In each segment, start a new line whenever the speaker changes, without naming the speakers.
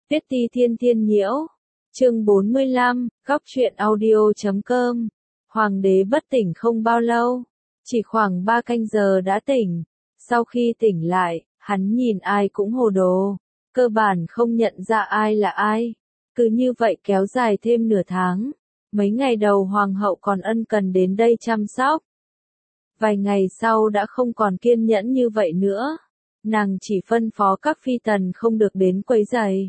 Viết ti thiên thiên nhiễu. Chương 45, góc truyện audio.com. Hoàng đế bất tỉnh không bao lâu, chỉ khoảng 3 canh giờ đã tỉnh. Sau khi tỉnh lại, hắn nhìn ai cũng hồ đồ, cơ bản không nhận ra ai là ai. Cứ như vậy kéo dài thêm nửa tháng. Mấy ngày đầu hoàng hậu còn ân cần đến đây chăm sóc. Vài ngày sau đã không còn kiên nhẫn như vậy nữa. Nàng chỉ phân phó các phi tần không được đến quấy rầy.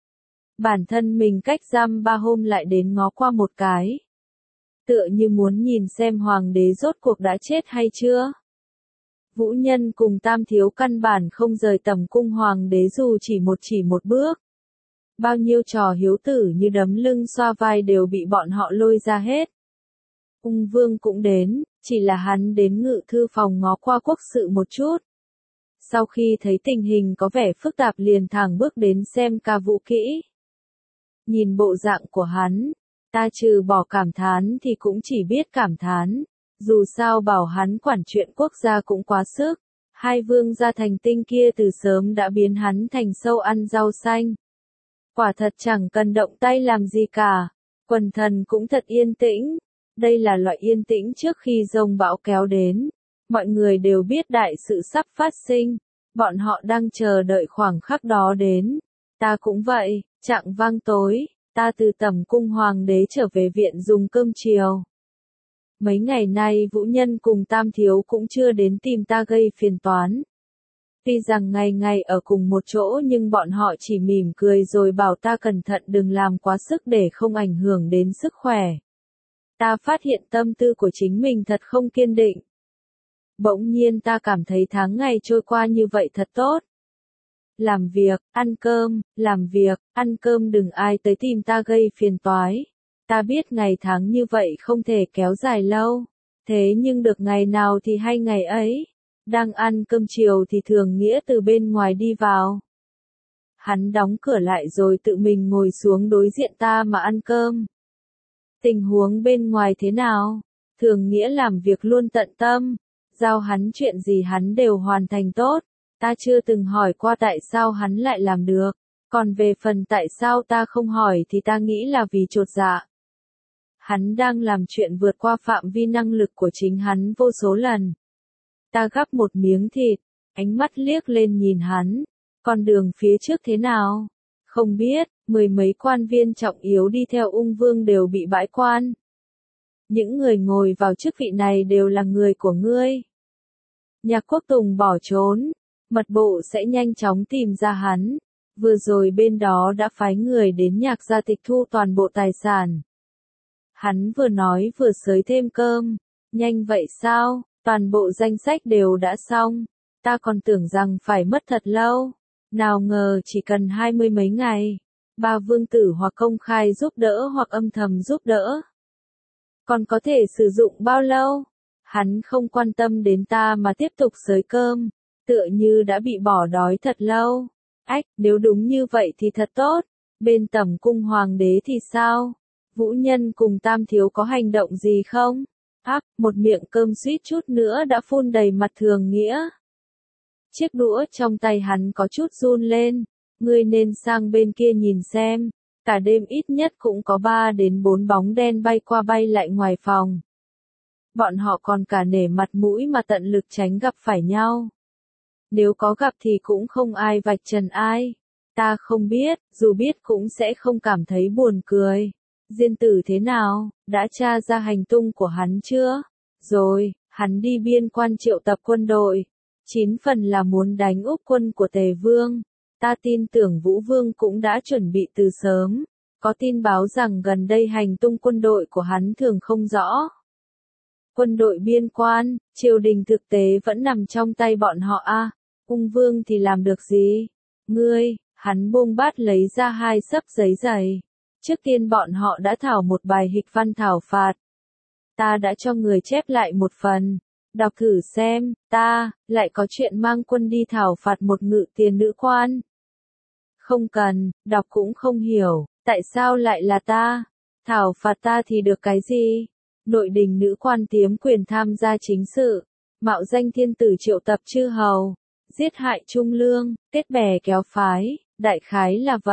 Bản thân mình cách giam 3 hôm lại đến ngó qua một cái. Tựa như muốn nhìn xem hoàng đế rốt cuộc đã chết hay chưa. Vũ Nhân cùng Tam Thiếu căn bản không rời tầm cung hoàng đế dù chỉ một bước. Bao nhiêu trò hiếu tử như đấm lưng xoa vai đều bị bọn họ lôi ra hết. Ung Vương cũng đến, chỉ là hắn đến ngự thư phòng ngó qua quốc sự một chút. Sau khi thấy tình hình có vẻ phức tạp liền thẳng bước đến xem ca vũ kỹ. Nhìn bộ dạng của hắn, ta trừ bỏ cảm thán thì cũng chỉ biết cảm thán. Dù sao bảo hắn quản chuyện quốc gia cũng quá sức. Hai vương gia thành tinh kia từ sớm đã biến hắn thành sâu ăn rau xanh. Quả thật chẳng cần động tay làm gì cả. Quần thần cũng thật yên tĩnh. Đây là loại yên tĩnh trước khi dông bão kéo đến. Mọi người đều biết đại sự sắp phát sinh. Bọn họ đang chờ đợi khoảng khắc đó đến. Ta cũng vậy, chạng vang tối, ta từ tầm cung hoàng đế trở về viện dùng cơm chiều. Mấy ngày nay Vũ Nhân cùng Tam Thiếu cũng chưa đến tìm ta gây phiền toán. Tuy rằng ngày ngày ở cùng một chỗ nhưng bọn họ chỉ mỉm cười rồi bảo ta cẩn thận đừng làm quá sức để không ảnh hưởng đến sức khỏe. Ta phát hiện tâm tư của chính mình thật không kiên định. Bỗng nhiên ta cảm thấy tháng ngày trôi qua như vậy thật tốt. Làm việc, ăn cơm, làm việc, ăn cơm đừng ai tới tìm ta gây phiền toái. Ta biết ngày tháng như vậy không thể kéo dài lâu. Thế nhưng được ngày nào thì hay ngày ấy. Đang ăn cơm chiều thì Thường Nghĩa từ bên ngoài đi vào. Hắn đóng cửa lại rồi tự mình ngồi xuống đối diện ta mà ăn cơm. Tình huống bên ngoài thế nào? Thường Nghĩa làm việc luôn tận tâm. Giao hắn chuyện gì hắn đều hoàn thành tốt. Ta chưa từng hỏi qua tại sao hắn lại làm được. Còn về phần tại sao ta không hỏi thì ta nghĩ là vì chột dạ. Hắn đang làm chuyện vượt qua phạm vi năng lực của chính hắn vô số lần. Ta gắp một miếng thịt, ánh mắt liếc lên nhìn hắn. Con đường phía trước thế nào? Không biết, 10 mấy quan viên trọng yếu đi theo Ung Vương đều bị bãi quan. Những người ngồi vào chức vị này đều là người của ngươi. Nhạc Quốc Tùng bỏ trốn, mật bộ sẽ nhanh chóng tìm ra hắn. Vừa rồi bên đó đã phái người đến Nhạc gia tịch thu toàn bộ tài sản. Hắn vừa nói vừa xới thêm cơm. Nhanh vậy sao? Toàn bộ danh sách đều đã xong. Ta còn tưởng rằng phải mất thật lâu. Nào ngờ chỉ cần 20 mấy ngày. 3 vương tử hoặc công khai giúp đỡ hoặc âm thầm giúp đỡ. Còn có thể sử dụng bao lâu? Hắn không quan tâm đến ta mà tiếp tục xới cơm. Tựa như đã bị bỏ đói thật lâu. Ách, nếu đúng như vậy thì thật tốt. Bên tầm cung hoàng đế thì sao? Vũ Nhân cùng Tam Thiếu có hành động gì không? Một miệng cơm suýt chút nữa đã phun đầy mặt Thường Nghĩa. Chiếc đũa trong tay hắn có chút run lên. Ngươi nên sang bên kia nhìn xem. Cả đêm ít nhất cũng có 3 đến 4 bóng đen bay qua bay lại ngoài phòng. Bọn họ còn cả nể mặt mũi mà tận lực tránh gặp phải nhau. Nếu có gặp thì cũng không ai vạch trần ai. Ta không biết, dù biết cũng sẽ không cảm thấy buồn cười. Diên Tử thế nào, đã tra ra hành tung của hắn chưa? Rồi, hắn đi biên quan triệu tập quân đội. 9 phần là muốn đánh úp quân của Tề Vương. Ta tin tưởng Vũ Vương cũng đã chuẩn bị từ sớm. Có tin báo rằng gần đây hành tung quân đội của hắn thường không rõ. Quân đội biên quan, triều đình thực tế vẫn nằm trong tay bọn họ a. Ung Vương thì làm được gì? Ngươi, hắn buông bát lấy ra 2 xấp giấy dày. Trước tiên bọn họ đã thảo một bài hịch văn thảo phạt. Ta đã cho người chép lại một phần. Đọc thử xem, ta, lại có chuyện mang quân đi thảo phạt một ngự tiền nữ quan. Không cần, đọc cũng không hiểu, tại sao lại là ta? Thảo phạt ta thì được cái gì? Nội đình nữ quan tiếm quyền tham gia chính sự. Mạo danh thiên tử triệu tập chư hầu. Giết hại trung lương, kết bè kéo phái, đại khái là vậy.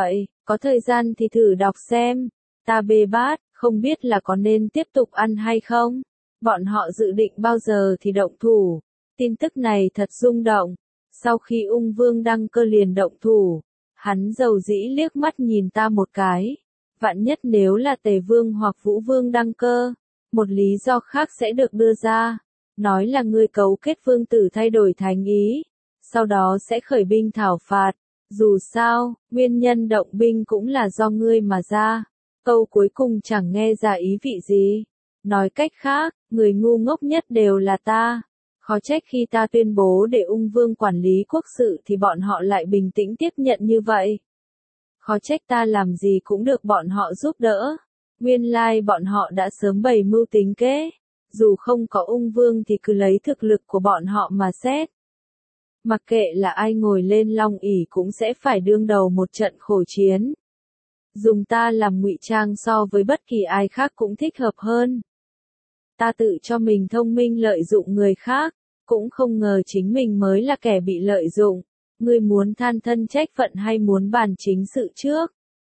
Có thời gian thì thử đọc xem. Ta bê bát, không biết là có nên tiếp tục ăn hay không? Bọn họ dự định bao giờ thì động thủ? Tin tức này thật rung động. Sau khi ung vương đăng cơ liền động thủ, hắn dầu dĩ liếc mắt nhìn ta một cái. Vạn nhất nếu là Tề Vương hoặc Vũ Vương đăng cơ, một lý do khác sẽ được đưa ra. Nói là ngươi cấu kết vương tử thay đổi thành ý, sau đó sẽ khởi binh thảo phạt. Dù sao, nguyên nhân động binh cũng là do ngươi mà ra. Câu cuối cùng chẳng nghe ra ý vị gì. Nói cách khác, người ngu ngốc nhất đều là ta. Khó trách khi ta tuyên bố để ung vương quản lý quốc sự thì bọn họ lại bình tĩnh tiếp nhận như vậy. Khó trách ta làm gì cũng được bọn họ giúp đỡ. Nguyên lai bọn họ đã sớm bày mưu tính kế. Dù không có ung vương thì cứ lấy thực lực của bọn họ mà xét. Mặc kệ là ai ngồi lên long ỷ cũng sẽ phải đương đầu một trận khổ chiến. Dùng ta làm ngụy trang so với bất kỳ ai khác cũng thích hợp hơn. Ta tự cho mình thông minh lợi dụng người khác, cũng không ngờ chính mình mới là kẻ bị lợi dụng. Ngươi muốn than thân trách phận hay muốn bàn chính sự trước?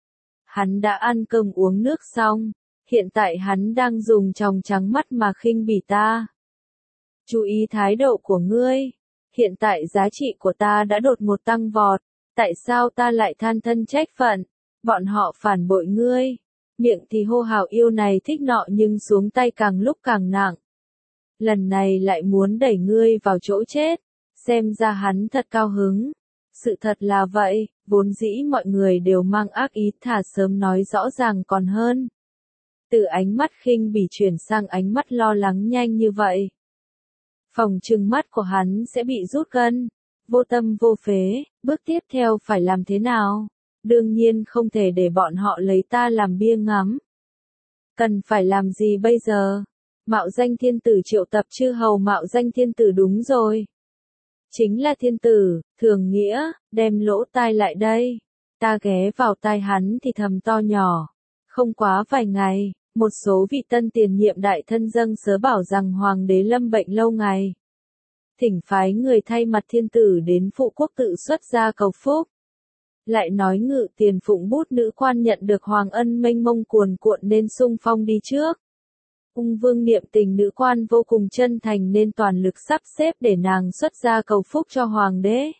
Hắn đã ăn cơm uống nước xong, hiện tại hắn đang dùng tròng trắng mắt mà khinh bỉ ta. Chú ý thái độ của ngươi. Hiện tại giá trị của ta đã đột ngột tăng vọt, tại sao ta lại than thân trách phận? Bọn họ phản bội ngươi. Miệng thì hô hào yêu này thích nọ nhưng xuống tay càng lúc càng nặng. Lần này lại muốn đẩy ngươi vào chỗ chết. Xem ra hắn thật cao hứng. Sự thật là vậy, vốn dĩ mọi người đều mang ác ý, thà sớm nói rõ ràng còn hơn. Từ ánh mắt khinh bỉ chuyển sang ánh mắt lo lắng nhanh như vậy. Phòng trừng mắt của hắn sẽ bị rút gân. Vô tâm vô phế, bước tiếp theo phải làm thế nào? Đương nhiên không thể để bọn họ lấy ta làm bia ngắm. Cần phải làm gì bây giờ? Mạo danh thiên tử triệu tập chư hầu mạo danh thiên tử đúng rồi. Chính là thiên tử, Thường Nghĩa, đem lỗ tai lại đây. Ta ghé vào tai hắn thì thầm to nhỏ. Không quá vài ngày, một số vị tân tiền nhiệm đại thân dâng sớ bảo rằng hoàng đế lâm bệnh lâu ngày. Thỉnh phái người thay mặt thiên tử đến phụ quốc tự xuất gia cầu phúc. Lại nói Ngự Tiền Phụng Bút nữ quan nhận được hoàng ân mênh mông cuồn cuộn nên xung phong đi trước. Ung vương niệm tình nữ quan vô cùng chân thành nên toàn lực sắp xếp để nàng xuất gia cầu phúc cho hoàng đế.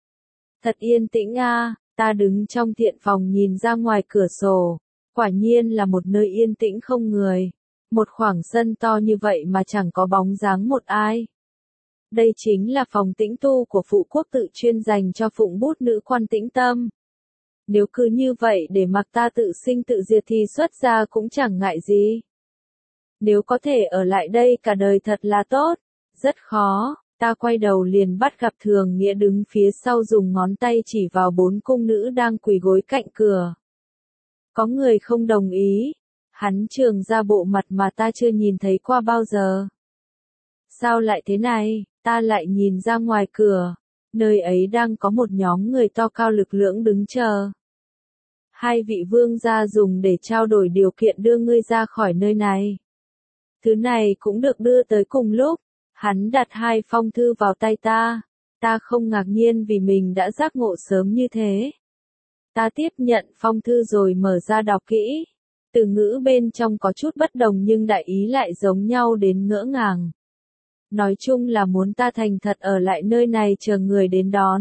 Thật yên tĩnh a, ta đứng trong thiện phòng nhìn ra ngoài cửa sổ. Quả nhiên là một nơi yên tĩnh không người. Một khoảng sân to như vậy mà chẳng có bóng dáng một ai. Đây chính là phòng tĩnh tu của phụ quốc tự chuyên dành cho phụng bút nữ quan tĩnh tâm. Nếu cứ như vậy để mặc ta tự sinh tự diệt thì xuất gia cũng chẳng ngại gì. Nếu có thể ở lại đây cả đời thật là tốt. Rất khó, ta quay đầu liền bắt gặp Thường Nghĩa đứng phía sau dùng ngón tay chỉ vào 4 cung nữ đang quỳ gối cạnh cửa. Có người không đồng ý. Hắn trường ra bộ mặt mà ta chưa nhìn thấy qua bao giờ. Sao lại thế này? Ta lại nhìn ra ngoài cửa. Nơi ấy đang có một nhóm người to cao lực lưỡng đứng chờ. Hai vị vương gia dùng để trao đổi điều kiện đưa ngươi ra khỏi nơi này. Thứ này cũng được đưa tới cùng lúc. Hắn đặt 2 phong thư vào tay ta. Ta không ngạc nhiên vì mình đã giác ngộ sớm như thế. Ta tiếp nhận phong thư rồi mở ra đọc kỹ. Từ ngữ bên trong có chút bất đồng nhưng đại ý lại giống nhau đến ngỡ ngàng. Nói chung là muốn ta thành thật ở lại nơi này chờ người đến đón.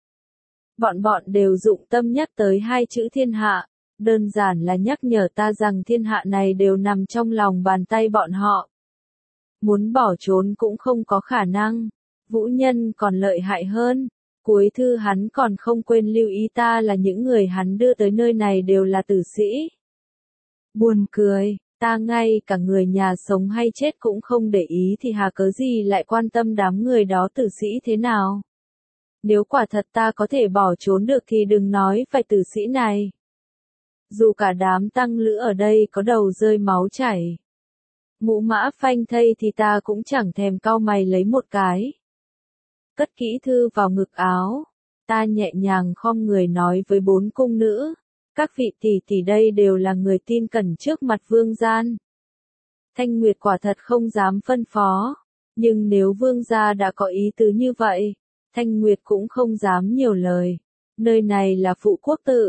Bọn đều dụng tâm nhắc tới 2 chữ thiên hạ. Đơn giản là nhắc nhở ta rằng thiên hạ này đều nằm trong lòng bàn tay bọn họ. Muốn bỏ trốn cũng không có khả năng. Vũ Nhân còn lợi hại hơn. Cuối thư hắn còn không quên lưu ý ta là những người hắn đưa tới nơi này đều là tử sĩ. Buồn cười, ta ngay cả người nhà sống hay chết cũng không để ý thì hà cớ gì lại quan tâm đám người đó tử sĩ thế nào. Nếu quả thật ta có thể bỏ trốn được thì đừng nói phải tử sĩ này. Dù cả đám tăng lữ ở đây có đầu rơi máu chảy. Ngũ mã phanh thây thì ta cũng chẳng thèm cau mày lấy một cái. Cất kỹ thư vào ngực áo. Ta nhẹ nhàng khom người nói với 4 cung nữ. Các vị tỷ đây đều là người tin cẩn trước mặt vương gian. Thanh Nguyệt quả thật không dám phân phó. Nhưng nếu vương gia đã có ý tứ như vậy, Thanh Nguyệt cũng không dám nhiều lời. Nơi này là phụ quốc tự.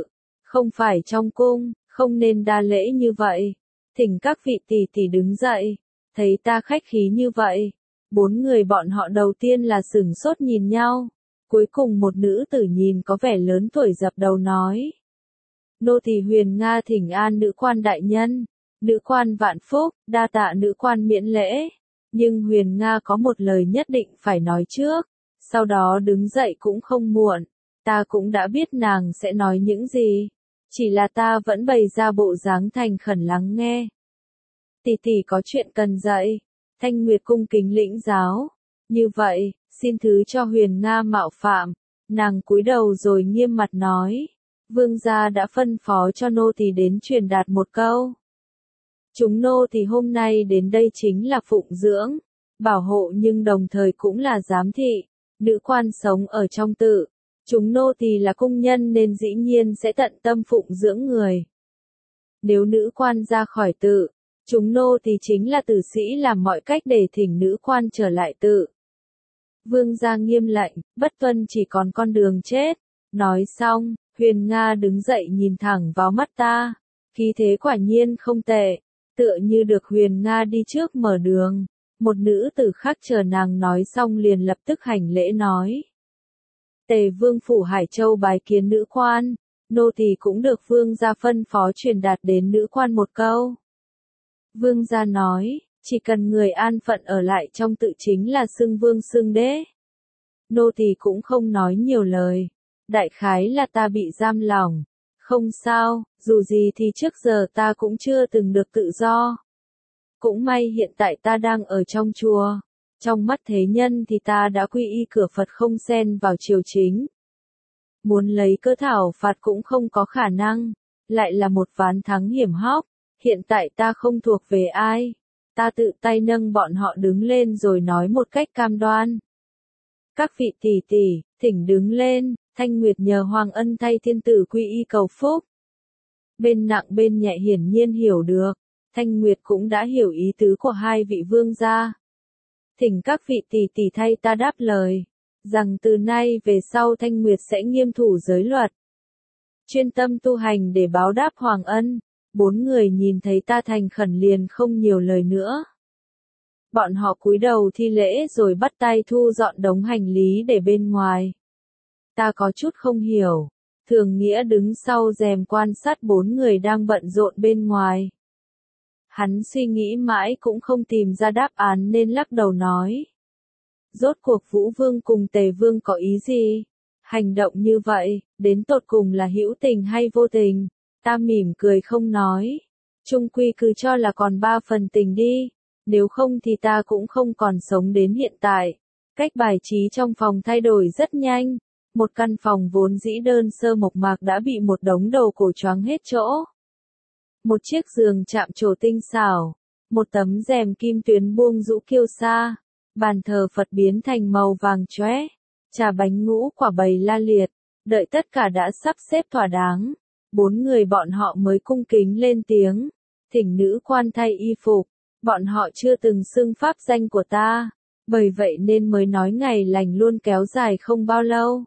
Không phải trong cung, không nên đa lễ như vậy. Thỉnh các vị tỷ tỷ đứng dậy. Thấy ta khách khí như vậy. Bốn người bọn họ đầu tiên là sửng sốt nhìn nhau. Cuối cùng một nữ tử nhìn có vẻ lớn tuổi dập đầu nói. Nô tỳ Huyền Nga thỉnh an nữ quan đại nhân. Nữ quan vạn phúc, đa tạ nữ quan miễn lễ. Nhưng Huyền Nga có một lời nhất định phải nói trước. Sau đó đứng dậy cũng không muộn. Ta cũng đã biết nàng sẽ nói những gì. Chỉ là ta vẫn bày ra bộ dáng thành khẩn lắng nghe. Tỷ tỷ có chuyện cần dạy. Thanh Nguyệt cung kính lĩnh giáo. Như vậy, xin thứ cho Huyền Nga mạo phạm. Nàng cúi đầu rồi nghiêm mặt nói. Vương gia đã phân phó cho nô tỳ đến truyền đạt một câu. Chúng nô tỳ hôm nay đến đây chính là phụng dưỡng, bảo hộ nhưng đồng thời cũng là giám thị. Nữ quan sống ở trong tự. Chúng nô tỳ là cung nhân nên dĩ nhiên sẽ tận tâm phụng dưỡng người. Nếu nữ quan ra khỏi tự, chúng nô tỳ chính là tử sĩ làm mọi cách để thỉnh nữ quan trở lại tự. Vương gia nghiêm lệnh, bất tuân chỉ còn con đường chết. Nói xong, Huyền Nga đứng dậy nhìn thẳng vào mắt ta. Khí thế quả nhiên không tệ. Tựa như được Huyền Nga đi trước mở đường. Một nữ tử khác chờ nàng nói xong liền lập tức hành lễ nói. Tề vương phủ Hải Châu bái kiến nữ quan. Nô tỳ cũng được vương gia phân phó truyền đạt đến nữ quan một câu. Vương gia nói, chỉ cần người an phận ở lại trong tự chính là xưng vương xưng đế. Nô tỳ cũng không nói nhiều lời. Đại khái là ta bị giam lỏng. Không sao, dù gì thì trước giờ ta cũng chưa từng được tự do. Cũng may hiện tại ta đang ở trong chùa. Trong mắt thế nhân thì ta đã quy y cửa Phật không xen vào triều chính. Muốn lấy cơ thảo phạt cũng không có khả năng. Lại là một ván thắng hiểm hóc. Hiện tại ta không thuộc về ai. Ta tự tay nâng bọn họ đứng lên rồi nói một cách cam đoan. Các vị tỷ tỷ, thỉnh đứng lên. Thanh Nguyệt nhờ Hoàng Ân thay thiên tử quy y cầu phúc. Bên nặng bên nhẹ hiển nhiên hiểu được. Thanh Nguyệt cũng đã hiểu ý tứ của hai vị vương gia. Thỉnh các vị tỷ tỷ thay ta đáp lời. Rằng từ nay về sau Thanh Nguyệt sẽ nghiêm thủ giới luật. Chuyên tâm tu hành để báo đáp Hoàng Ân. Bốn người nhìn thấy ta thành khẩn liền không nhiều lời nữa. Bọn họ cúi đầu thi lễ rồi bắt tay thu dọn đống hành lý để bên ngoài. Ta có chút không hiểu. Thường Nghĩa đứng sau rèm quan sát bốn người đang bận rộn bên ngoài. Hắn suy nghĩ mãi cũng không tìm ra đáp án nên lắc đầu nói. Rốt cuộc Vũ Vương cùng Tề Vương có ý gì? Hành động như vậy, đến tột cùng là hữu tình hay vô tình? Ta mỉm cười không nói. Chung quy cứ cho là còn 3 phần tình đi. Nếu không thì ta cũng không còn sống đến hiện tại. Cách bài trí trong phòng thay đổi rất nhanh. Một căn phòng vốn dĩ đơn sơ mộc mạc đã bị một đống đồ cổ choáng hết chỗ. Một chiếc giường chạm trổ tinh xảo. Một tấm rèm kim tuyến buông rũ kiêu sa. Bàn thờ Phật biến thành màu vàng chóe. Trà bánh ngũ quả bày la liệt. Đợi tất cả đã sắp xếp thỏa đáng. Bốn người bọn họ mới cung kính lên tiếng. Thỉnh nữ quan thay y phục. Bọn họ chưa từng xưng pháp danh của ta. Bởi vậy nên mới nói ngày lành luôn kéo dài không bao lâu.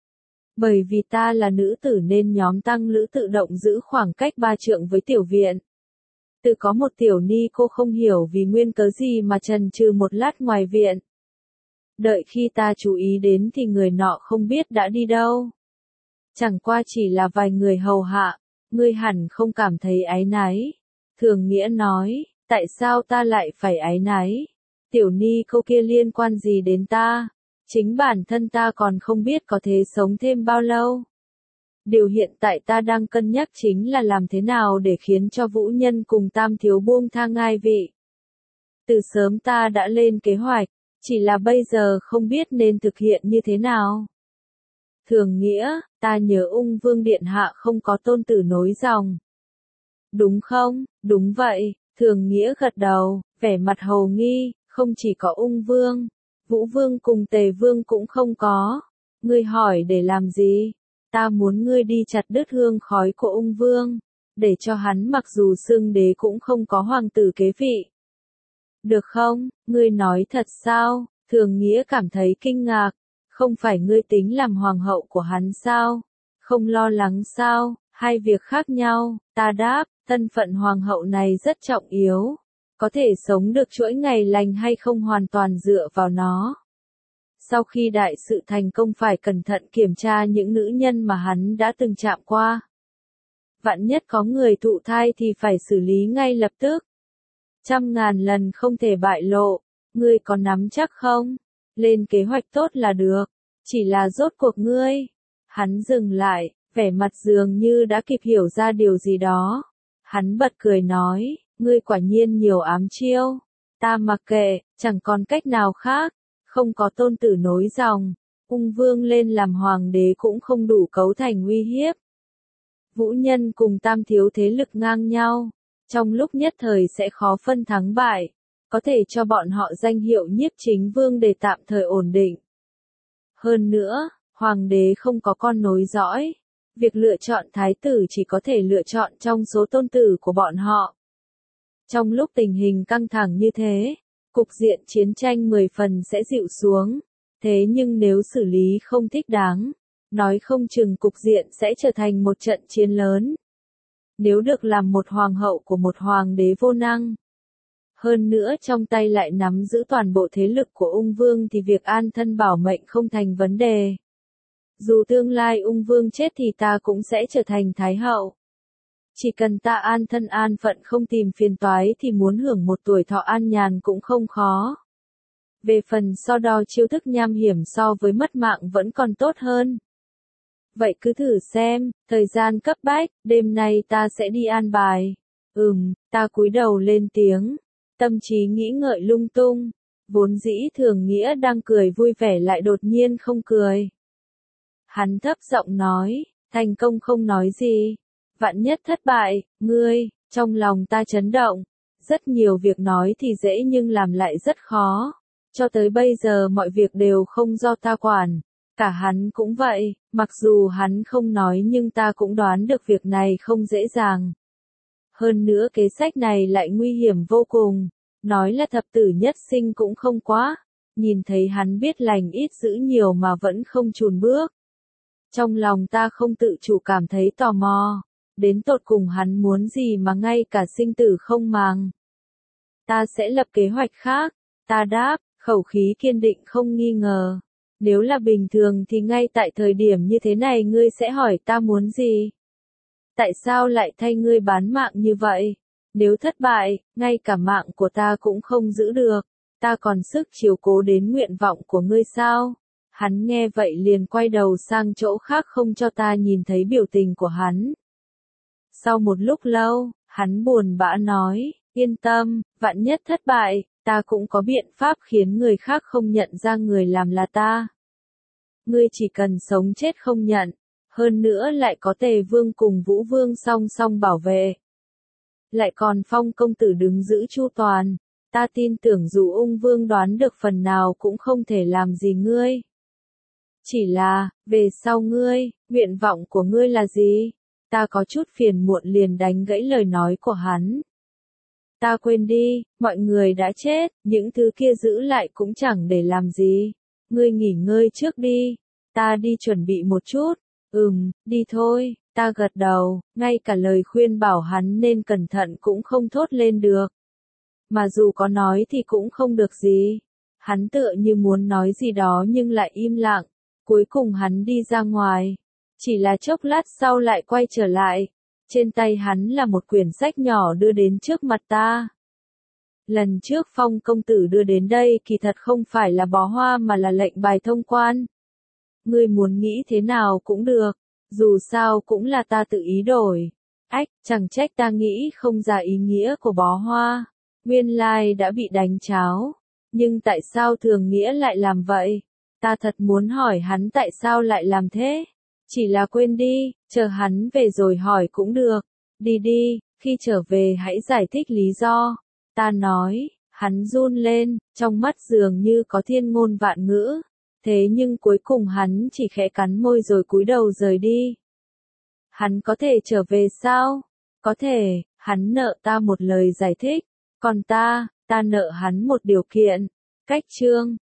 Bởi vì ta là nữ tử nên nhóm tăng lữ tự động giữ khoảng cách 3 trượng với tiểu viện. Tự có một tiểu ni cô không hiểu vì nguyên cớ gì mà chần chừ một lát ngoài viện. Đợi khi ta chú ý đến thì người nọ không biết đã đi đâu. Chẳng qua chỉ là vài người hầu hạ, ngươi hẳn không cảm thấy áy náy. Thường Nghĩa nói, tại sao ta lại phải áy náy? Tiểu ni cô kia liên quan gì đến ta? Chính bản thân ta còn không biết có thể sống thêm bao lâu. Điều hiện tại ta đang cân nhắc chính là làm thế nào để khiến cho Vũ Nhân cùng Tam Thiếu buông tha ngai vị. Từ sớm ta đã lên kế hoạch, chỉ là bây giờ không biết nên thực hiện như thế nào. Thường Nghĩa, ta nhớ Ung Vương Điện Hạ không có tôn tử nối dòng. Đúng không? Đúng vậy, Thường Nghĩa gật đầu, vẻ mặt hầu nghi, không chỉ có Ung Vương. Vũ Vương cùng Tề Vương cũng không có. Ngươi hỏi để làm gì? Ta muốn ngươi đi chặt đứt hương khói của Ung Vương, để cho hắn mặc dù xưng đế cũng không có hoàng tử kế vị. Được không? Ngươi nói thật sao? Thường Nghĩa cảm thấy kinh ngạc. Không phải ngươi tính làm hoàng hậu của hắn sao? Không lo lắng sao? Hai việc khác nhau, ta đáp, thân phận hoàng hậu này rất trọng yếu. Có thể sống được chuỗi ngày lành hay không hoàn toàn dựa vào nó. Sau khi đại sự thành công phải cẩn thận kiểm tra những nữ nhân mà hắn đã từng chạm qua. Vạn nhất có người thụ thai thì phải xử lý ngay lập tức. 100.000 lần không thể bại lộ, ngươi có nắm chắc không? Lên kế hoạch tốt là được, chỉ là rốt cuộc ngươi. Hắn dừng lại, vẻ mặt dường như đã kịp hiểu ra điều gì đó. Hắn bật cười nói, ngươi quả nhiên nhiều ám chiêu. Ta mặc kệ, chẳng còn cách nào khác. Không có tôn tử nối dòng, ung vương lên làm hoàng đế cũng không đủ cấu thành uy hiếp. Vũ Nhân cùng Tam thiếu thế lực ngang nhau, trong lúc nhất thời sẽ khó phân thắng bại, có thể cho bọn họ danh hiệu nhiếp chính vương để tạm thời ổn định. Hơn nữa, hoàng đế không có con nối dõi, việc lựa chọn thái tử chỉ có thể lựa chọn trong số tôn tử của bọn họ. Trong lúc tình hình căng thẳng như thế, cục diện chiến tranh 10 phần sẽ dịu xuống, thế nhưng nếu xử lý không thích đáng, nói không chừng cục diện sẽ trở thành một trận chiến lớn. Nếu được làm một hoàng hậu của một hoàng đế vô năng, hơn nữa trong tay lại nắm giữ toàn bộ thế lực của ung vương thì việc an thân bảo mệnh không thành vấn đề. Dù tương lai ung vương chết thì ta cũng sẽ trở thành thái hậu. Chỉ cần ta an thân an phận không tìm phiền toái thì muốn hưởng một tuổi thọ an nhàn cũng không khó. Về phần so đo chiêu thức nham hiểm so với mất mạng vẫn còn tốt hơn. Vậy cứ thử xem, thời gian cấp bách, đêm nay ta sẽ đi an bài. Ta cúi đầu lên tiếng, tâm trí nghĩ ngợi lung tung, vốn dĩ thường nghĩa đang cười vui vẻ lại đột nhiên không cười. Hắn thấp giọng nói, thành công không nói gì. Vạn nhất thất bại, ngươi, trong lòng ta chấn động. Rất nhiều việc nói thì dễ nhưng làm lại rất khó. Cho tới bây giờ mọi việc đều không do ta quản. Cả hắn cũng vậy, mặc dù hắn không nói nhưng ta cũng đoán được việc này không dễ dàng. Hơn nữa kế sách này lại nguy hiểm vô cùng. Nói là thập tử nhất sinh cũng không quá. Nhìn thấy hắn biết lành ít giữ nhiều mà vẫn không chùn bước. Trong lòng ta không tự chủ cảm thấy tò mò. Đến tột cùng hắn muốn gì mà ngay cả sinh tử không màng. Ta sẽ lập kế hoạch khác. Ta đáp, khẩu khí kiên định không nghi ngờ. Nếu là bình thường thì ngay tại thời điểm như thế này ngươi sẽ hỏi ta muốn gì? Tại sao lại thay ngươi bán mạng như vậy? Nếu thất bại, ngay cả mạng của ta cũng không giữ được. Ta còn sức chiếu cố đến nguyện vọng của ngươi sao? Hắn nghe vậy liền quay đầu sang chỗ khác không cho ta nhìn thấy biểu tình của hắn. Sau một lúc lâu, hắn buồn bã nói, yên tâm, vạn nhất thất bại, ta cũng có biện pháp khiến người khác không nhận ra người làm là ta. Ngươi chỉ cần sống chết không nhận, hơn nữa lại có Tề Vương cùng Vũ Vương song song bảo vệ. Lại còn Phong công tử đứng giữ chu toàn, ta tin tưởng dù ung vương đoán được phần nào cũng không thể làm gì ngươi. Chỉ là, về sau ngươi, nguyện vọng của ngươi là gì? Ta có chút phiền muộn liền đánh gãy lời nói của hắn. Ta quên đi, mọi người đã chết, những thứ kia giữ lại cũng chẳng để làm gì. Ngươi nghỉ ngơi trước đi, ta đi chuẩn bị một chút. Đi thôi, ta gật đầu, ngay cả lời khuyên bảo hắn nên cẩn thận cũng không thốt lên được. Mà dù có nói thì cũng không được gì. Hắn tựa như muốn nói gì đó nhưng lại im lặng, cuối cùng hắn đi ra ngoài. Chỉ là chốc lát sau lại quay trở lại. Trên tay hắn là một quyển sách nhỏ đưa đến trước mặt ta. Lần trước Phong công tử đưa đến đây kỳ thật không phải là bó hoa mà là lệnh bài thông quan. Ngươi muốn nghĩ thế nào cũng được, dù sao cũng là ta tự ý đổi. Chẳng trách ta nghĩ không ra ý nghĩa của bó hoa. Nguyên lai đã bị đánh cháo. Nhưng tại sao thường nghĩa lại làm vậy? Ta thật muốn hỏi hắn tại sao lại làm thế. Chỉ là quên đi, chờ hắn về rồi hỏi cũng được. Đi đi, khi trở về hãy giải thích lý do. Ta nói, hắn run lên, trong mắt dường như có thiên ngôn vạn ngữ. Thế nhưng cuối cùng hắn chỉ khẽ cắn môi rồi cúi đầu rời đi. Hắn có thể trở về sao? Có thể, hắn nợ ta một lời giải thích. Còn ta nợ hắn một điều kiện. Cách chương